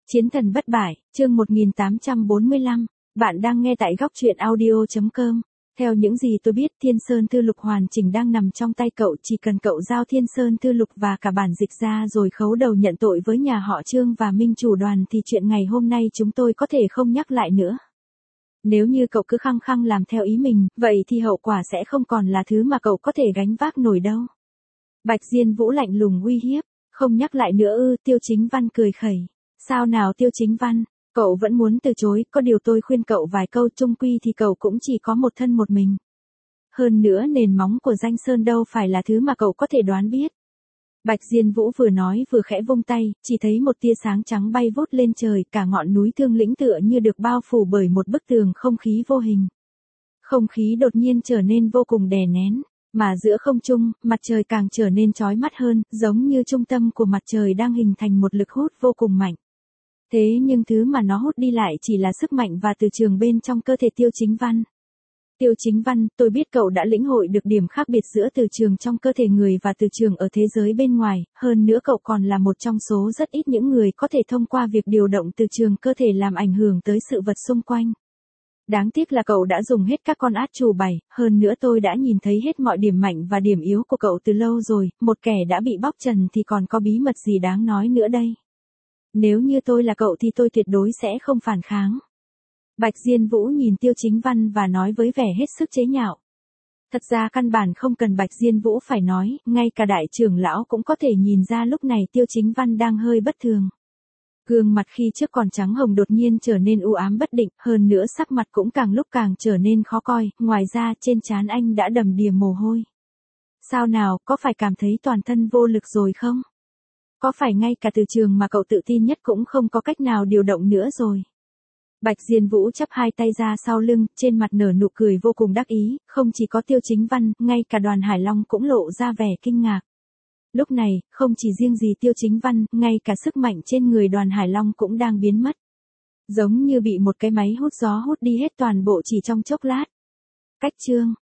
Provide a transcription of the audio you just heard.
Chiến thần bất bại, chương 1845, bạn đang nghe tại góc truyện audio.com. Theo những gì tôi biết, Thiên Sơn Thư Lục hoàn chỉnh đang nằm trong tay cậu, chỉ cần cậu giao Thiên Sơn Thư Lục và cả bản dịch ra rồi khấu đầu nhận tội với nhà họ Trương và Minh chủ đoàn thì chuyện ngày hôm nay chúng tôi có thể không nhắc lại nữa. Nếu như cậu cứ khăng khăng làm theo ý mình, vậy thì hậu quả sẽ không còn là thứ mà cậu có thể gánh vác nổi đâu. Bạch Diên Vũ lạnh lùng uy hiếp, không nhắc lại nữa ư? Tiêu Chính Văn cười khẩy. Sao nào Tiêu Chính Văn, cậu vẫn muốn từ chối, có điều tôi khuyên cậu vài câu, chung quy thì cậu cũng chỉ có một thân một mình. Hơn nữa nền móng của danh sơn đâu phải là thứ mà cậu có thể đoán biết. Bạch Diên Vũ vừa nói vừa khẽ vung tay, chỉ thấy một tia sáng trắng bay vút lên trời, cả ngọn núi Thương Lĩnh tựa như được bao phủ bởi một bức tường không khí vô hình. Không khí đột nhiên trở nên vô cùng đè nén, mà giữa không trung, mặt trời càng trở nên chói mắt hơn, giống như trung tâm của mặt trời đang hình thành một lực hút vô cùng mạnh. Thế nhưng thứ mà nó hút đi lại chỉ là sức mạnh và từ trường bên trong cơ thể Tiêu Chính Văn. Tiêu Chính Văn, tôi biết cậu đã lĩnh hội được điểm khác biệt giữa từ trường trong cơ thể người và từ trường ở thế giới bên ngoài, hơn nữa cậu còn là một trong số rất ít những người có thể thông qua việc điều động từ trường cơ thể làm ảnh hưởng tới sự vật xung quanh. Đáng tiếc là cậu đã dùng hết các con át chủ bài, hơn nữa tôi đã nhìn thấy hết mọi điểm mạnh và điểm yếu của cậu từ lâu rồi, một kẻ đã bị bóc trần thì còn có bí mật gì đáng nói nữa đây. Nếu như tôi là cậu thì tôi tuyệt đối sẽ không phản kháng. Bạch Diên Vũ nhìn Tiêu Chính Văn và nói với vẻ hết sức chế nhạo. Thật ra căn bản không cần Bạch Diên Vũ phải nói, ngay cả đại trưởng lão cũng có thể nhìn ra lúc này Tiêu Chính Văn đang hơi bất thường. Gương mặt khi trước còn trắng hồng đột nhiên trở nên u ám bất định, hơn nữa sắc mặt cũng càng lúc càng trở nên khó coi, ngoài ra trên trán anh đã đầm đìa mồ hôi. Sao nào, có phải cảm thấy toàn thân vô lực rồi không? Có phải ngay cả từ trường mà cậu tự tin nhất cũng không có cách nào điều động nữa rồi? Bạch Diên Vũ chắp hai tay ra sau lưng, trên mặt nở nụ cười vô cùng đắc ý, không chỉ có Tiêu Chính Văn, ngay cả Đoàn Hải Long cũng lộ ra vẻ kinh ngạc. Lúc này, không chỉ riêng gì Tiêu Chính Văn, ngay cả sức mạnh trên người Đoàn Hải Long cũng đang biến mất. Giống như bị một cái máy hút gió hút đi hết toàn bộ chỉ trong chốc lát. Cách chương